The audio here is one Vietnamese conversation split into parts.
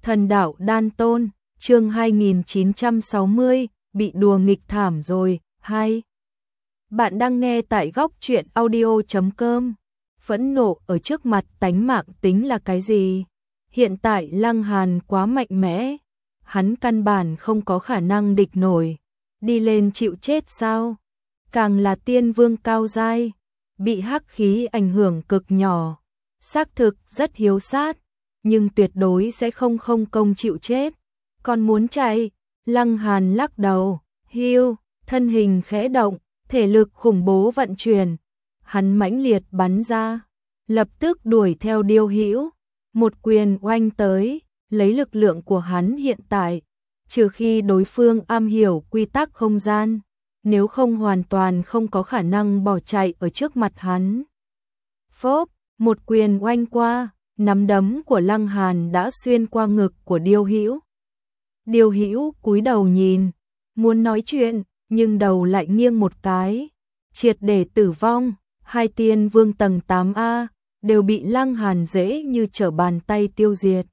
Thần đạo đan tôn, chương 2960, bị đùa nghịch thảm rồi, 2. Bạn đang nghe tại góc truyện audio.com. Phẫn nộ ở trước mặt tánh mạng tính là cái gì? Hiện tại Lăng Hàn quá mạnh mẽ, hắn căn bản không có khả năng địch nổi. Đi lên chịu chết sao? Càng là tiên vương cao giai, bị hắc khí ảnh hưởng cực nhỏ, xác thực rất hiếu sát, nhưng tuyệt đối sẽ không công chịu chết. Còn muốn chạy? Lăng Hàn lắc đầu, hưu, thân hình khẽ động, thể lực khủng bố vận chuyển, hắn mãnh liệt bắn ra, lập tức đuổi theo Điêu Hữu, một quyền oanh tới, lấy lực lượng của hắn hiện tại, trừ khi đối phương am hiểu quy tắc không gian, nếu không hoàn toàn không có khả năng bỏ chạy ở trước mặt hắn. Phốp, một quyền oanh qua, nắm đấm của Lăng Hàn đã xuyên qua ngực của Điêu Hữu. Điêu Hữu cúi đầu nhìn, muốn nói chuyện, nhưng đầu lại nghiêng một cái, triệt để tử vong. Hai tiên vương tầng 8A đều bị Lăng Hàn dễ như trở bàn tay tiêu diệt.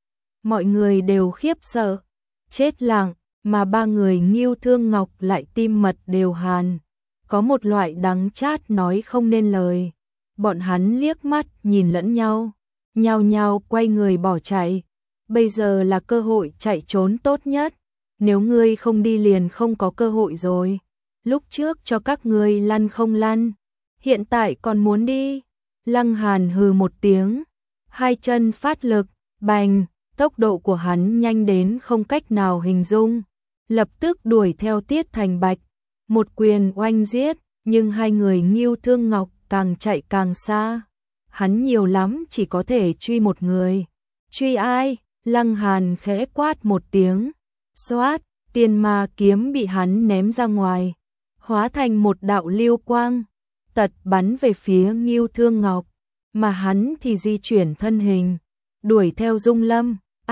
Mọi người đều khiếp sợ, chết lặng, mà ba người Ngưu Thương Ngọc lại tim mật đều hàn, có một loại đắng chát nói không nên lời. Bọn hắn liếc mắt nhìn lẫn nhau, nhao nhao quay người bỏ chạy. Bây giờ là cơ hội chạy trốn tốt nhất, nếu ngươi không đi liền không có cơ hội rồi. Lúc trước cho các ngươi lăn không lăn, hiện tại còn muốn đi. Lăng Hàn hừ một tiếng, hai chân phát lực, bành, tốc độ của hắn nhanh đến không cách nào hình dung, lập tức đuổi theo Tiết Thành Bạch, một quyền oanh giết, nhưng hai người Ngưu Thương Ngọc càng chạy càng xa. Hắn nhiều lắm chỉ có thể truy một người. Truy ai? Lăng Hàn khẽ quát một tiếng, xoát, tiên ma kiếm bị hắn ném ra ngoài, hóa thành một đạo lưu quang, tật bắn về phía Ngưu Thương Ngọc, mà hắn thì di chuyển thân hình, đuổi theo Dung Lâm.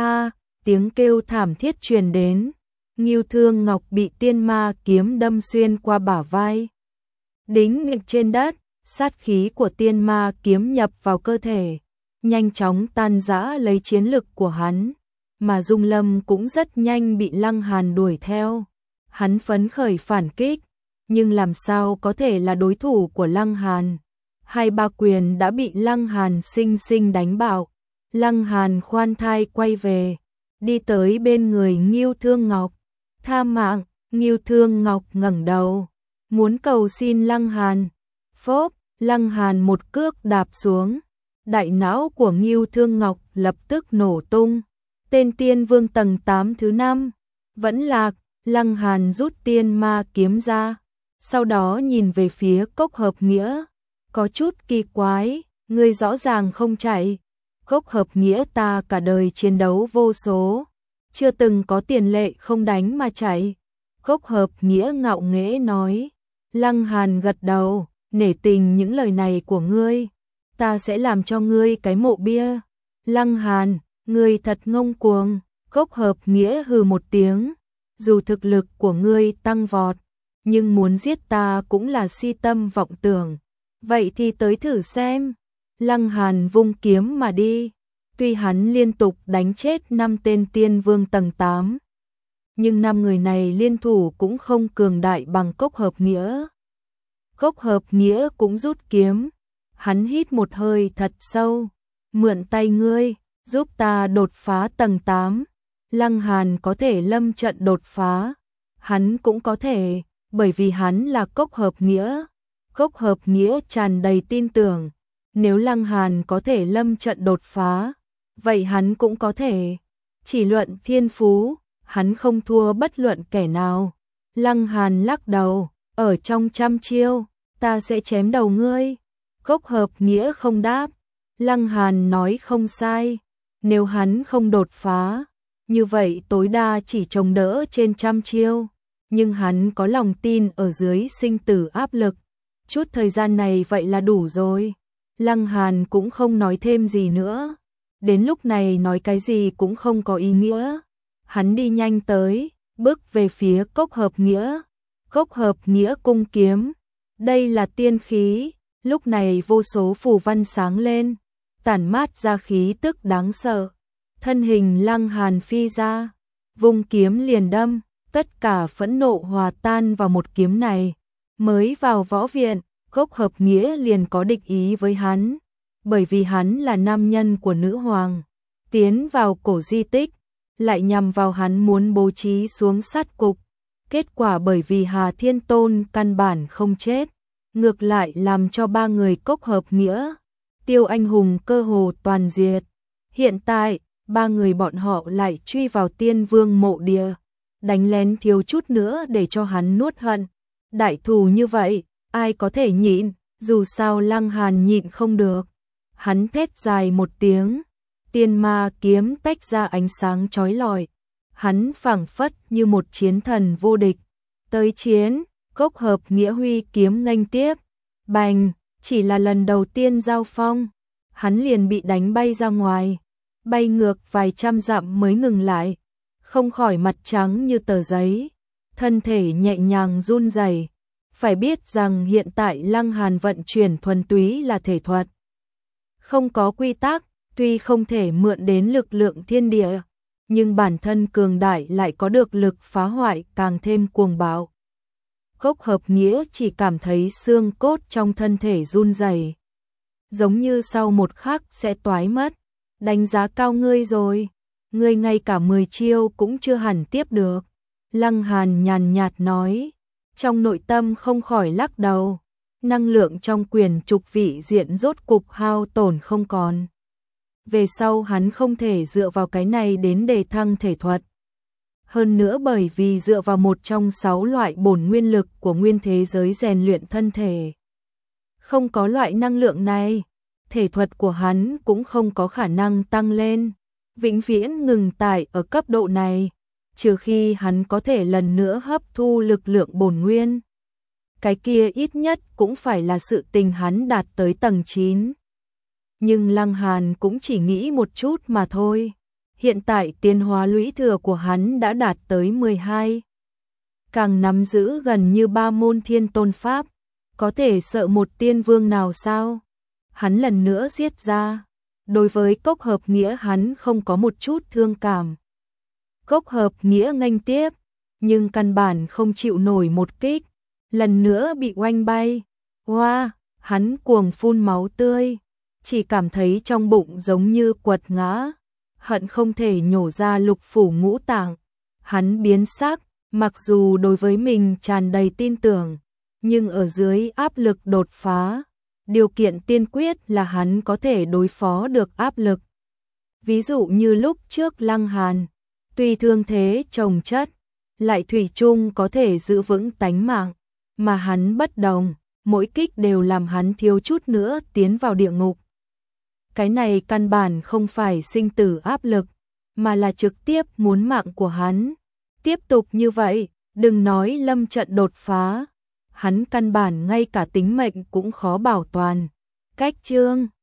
Tiếng kêu thảm thiết truyền đến, Ngưu Thương Ngọc bị tiên ma kiếm đâm xuyên qua bả vai, đính nghịch trên đất, sát khí của tiên ma kiếm nhập vào cơ thể, nhanh chóng tan rã lấy chiến lực của hắn, mà Dung Lâm cũng rất nhanh bị Lăng Hàn đuổi theo. Hắn phấn khởi phản kích, nhưng làm sao có thể là đối thủ của Lăng Hàn. Hai ba quyền đã bị Lăng Hàn sinh sinh đánh bạo. Lăng Hàn khoan thai quay về, đi tới bên người Ngưu Thương Ngọc. Tha mạng, Ngưu Thương Ngọc ngẩng đầu, muốn cầu xin Lăng Hàn. Phốp, Lăng Hàn một cước đạp xuống, đại não của Ngưu Thương Ngọc lập tức nổ tung. Tên tiên vương tầng 8 thứ 5, vẫn lạc. Lăng Hàn rút tiên ma kiếm ra, sau đó nhìn về phía Cốc Hợp Nghĩa, có chút kỳ quái, ngươi rõ ràng không chạy. Cốc Hợp Nghĩa ta cả đời chiến đấu vô số, chưa từng có tiền lệ không đánh mà chạy. Cốc Hợp Nghĩa ngạo nghễ nói. Lăng Hàn gật đầu, nể tình những lời này của ngươi, ta sẽ làm cho ngươi cái mộ bia. Lăng Hàn, ngươi thật ngông cuồng. Cốc Hợp Nghĩa hừ một tiếng, dù thực lực của ngươi tăng vọt, nhưng muốn giết ta cũng là si tâm vọng tưởng. Vậy thì tới thử xem. Lăng Hàn vung kiếm mà đi, tuy hắn liên tục đánh chết 5 tên tiên vương tầng 8, nhưng 5 người này liên thủ cũng không cường đại bằng Cốc Hợp Nghĩa. Cốc Hợp Nghĩa cũng rút kiếm, hắn hít một hơi thật sâu, mượn tay ngươi, giúp ta đột phá tầng 8. Lăng Hàn có thể lâm trận đột phá, hắn cũng có thể, bởi vì hắn là Cốc Hợp Nghĩa. Cốc Hợp Nghĩa tràn đầy tin tưởng, nếu Lăng Hàn có thể lâm trận đột phá, vậy hắn cũng có thể. Chỉ luận thiên phú, hắn không thua bất luận kẻ nào. Lăng Hàn lắc đầu, ở trong 100 chiêu, ta sẽ chém đầu ngươi. Cốc Hợp Nghĩa không đáp. Lăng Hàn nói không sai, nếu hắn không đột phá, như vậy tối đa chỉ chống đỡ trên 100 chiêu, nhưng hắn có lòng tin ở dưới sinh tử áp lực, chút thời gian này vậy là đủ rồi. Lăng Hàn cũng không nói thêm gì nữa, đến lúc này nói cái gì cũng không có ý nghĩa. Hắn đi nhanh tới, bước về phía Cốc Hợp Nghĩa. Cốc Hợp Nghĩa cung kiếm, đây là tiên khí, lúc này vô số phù văn sáng lên, tản mát ra khí tức đáng sợ. thân hình Lăng Hàn phi ra, vung kiếm liền đâm, tất cả phẫn nộ hòa tan vào một kiếm này. Mới vào võ viện, Cốc Hợp Nghĩa liền có địch ý với hắn, bởi vì hắn là nam nhân của nữ hoàng. Tiến vào cổ di tích, lại nhằm vào hắn muốn bố trí xuống sát cục. Kết quả bởi vì Hà Thiên Tôn căn bản không chết, ngược lại làm cho ba người Cốc Hợp Nghĩa, Tiêu Anh Hùng cơ hồ toàn diệt. Hiện tại, ba người bọn họ lại truy vào Tiên Vương mộ địa, đánh lén thiếu chút nữa để cho hắn nuốt hận. Đại thù như vậy, ai có thể nhịn, dù sao Lăng Hàn nhịn không được. Hắn thét dài một tiếng, tiên ma kiếm tách ra ánh sáng chói lọi. Hắn phảng phất như một chiến thần vô địch. Tới chiến, Cốc Hợp Nghĩa huy kiếm nghênh tiếp. Bành, chỉ là lần đầu tiên giao phong, hắn liền bị đánh bay ra ngoài, bay ngược vài trăm dặm mới ngừng lại, không khỏi mặt trắng như tờ giấy, thân thể nhẹ nhàng run rẩy. Phải biết rằng hiện tại Lăng Hàn vận chuyển thuần túy là thể thuật, không có quy tắc, tuy không thể mượn đến lực lượng thiên địa, nhưng bản thân cường đại lại có được lực phá hoại càng thêm cuồng bạo. Cốc Hợp Nghĩa chỉ cảm thấy xương cốt trong thân thể run rẩy, giống như sau một khắc sẽ toái mất. Đánh giá cao ngươi rồi, ngươi ngay cả 10 chiêu cũng chưa hẳn tiếp được. Lăng Hàn nhàn nhạt nói, trong nội tâm không khỏi lắc đầu. Năng lượng trong quyền trục vị diện rốt cục hao tổn không còn. Về sau hắn không thể dựa vào cái này đến đề thăng thể thuật. Hơn nữa bởi vì dựa vào một trong 6 loại bổn nguyên lực của nguyên thế giới rèn luyện thân thể. Không có loại năng lượng này, thể thuật của hắn cũng không có khả năng tăng lên, vĩnh viễn ngừng tại ở cấp độ này, trừ khi hắn có thể lần nữa hấp thu lực lượng bổn nguyên. Cái kia ít nhất cũng phải là sự tình hắn đạt tới tầng 9. Nhưng Lăng Hàn cũng chỉ nghĩ một chút mà thôi. Hiện tại tiến hóa lũy thừa của hắn đã đạt tới 12. Càng nắm giữ gần như 3 môn thiên tôn pháp, có thể sợ một tiên vương nào sao? Hắn lần nữa giết ra. Đối với Cốc Hợp Nghĩa hắn không có một chút thương cảm. Cốc Hợp Nghĩa nghênh tiếp, nhưng căn bản không chịu nổi một kích, lần nữa bị oanh bay. Hoa, hắn cuồng phun máu tươi, chỉ cảm thấy trong bụng giống như quật ngã, hận không thể nhổ ra lục phủ ngũ tạng. Hắn biến sắc, mặc dù đối với mình tràn đầy tin tưởng, nhưng ở dưới áp lực đột phá, điều kiện tiên quyết là hắn có thể đối phó được áp lực. Ví dụ như lúc trước Lăng Hàn, tuy thương thế chồng chất, lại thủy chung có thể giữ vững tánh mạng, mà hắn bất đồng, mỗi kích đều làm hắn thiếu chút nữa tiến vào địa ngục. Cái này căn bản không phải sinh tử áp lực, mà là trực tiếp muốn mạng của hắn. Tiếp tục như vậy, đừng nói lâm trận đột phá, hắn căn bản ngay cả tính mệnh cũng khó bảo toàn. Cách chương